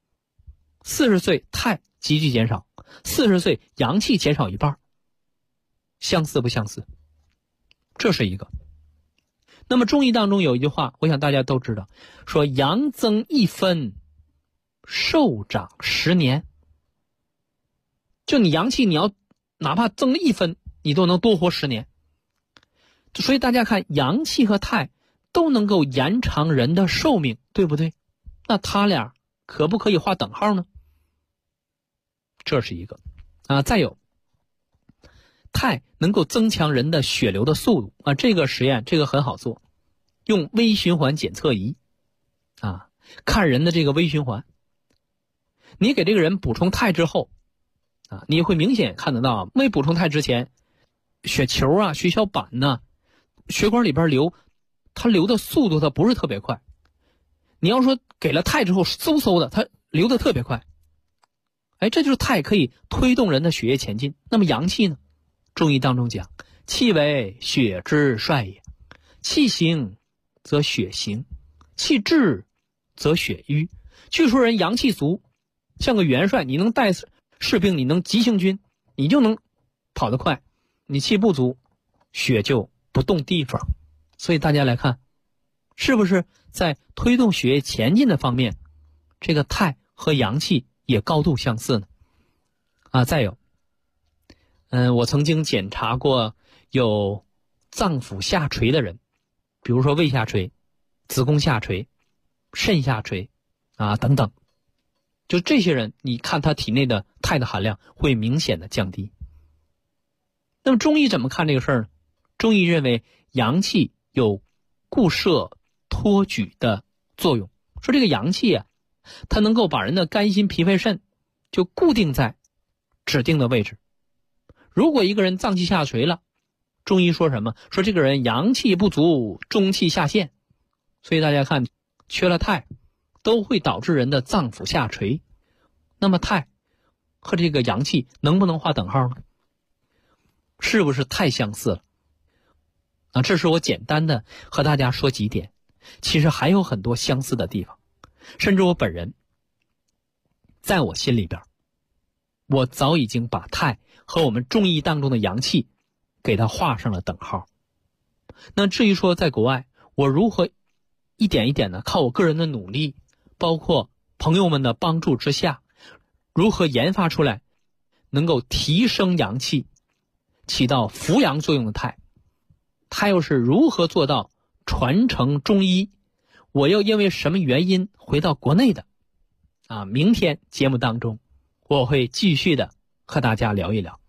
，40岁钛急剧减少，40岁阳气减少一半，相似不相似？这是一个。那么中医当中有一句话，我想大家都知道，说阳增1分，寿长10年。就你阳气，你要哪怕增了1分，你都能多活10年。所以大家看，阳气和钛都能够延长人的寿命，对不对？那他俩可不可以画等号呢？这是一个啊。再有，钛能够增强人的血流的速度啊。这个实验这个很好做，用微循环检测仪啊，看人的这个微循环。你给这个人补充钛之后啊，你会明显看得到，没补充钛之前，血球啊、血小板呢，血管里边流，它流的速度它不是特别快。你要说给了钛之后，嗖嗖的，它流得特别快。哎，这就是钛可以推动人的血液前进。那么阳气呢？中医当中讲，气为血之帅也，气行则血行，气滞则血瘀。据说人阳气足，像个元帅，你能带士兵，你能急行军，你就能跑得快。你气不足，血就不动地方。所以大家来看，是不是在推动血液前进的方面，这个钛和阳气也高度相似呢？啊，再有，我曾经检查过有脏腑下垂的人，比如说胃下垂、子宫下垂、肾下垂啊等等，就这些人，你看他体内的钛的含量会明显的降低。那么中医怎么看这个事儿呢？中医认为阳气有固摄托举的作用，说这个阳气啊，它能够把人的肝心脾肺肾就固定在指定的位置。如果一个人脏气下垂了，中医说什么？说这个人阳气不足，中气下陷。所以大家看，缺了钛都会导致人的脏腑下垂。那么钛和这个阳气能不能画等号呢？是不是太相似了？啊，这是我简单的和大家说几点，其实还有很多相似的地方，甚至我本人在我心里边，我早已经把钛和我们中医当中的阳气给它画上了等号。那至于说在国外我如何一点一点的靠我个人的努力，包括朋友们的帮助之下，如何研发出来能够提升阳气，起到扶阳作用的钛，它又是如何做到传承中医，我又因为什么原因回到国内的啊？明天节目当中我会继续的和大家聊一聊。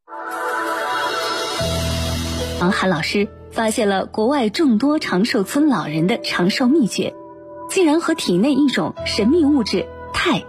王涵老师发现了国外众多长寿村老人的长寿秘诀，竟然和体内一种神秘物质钛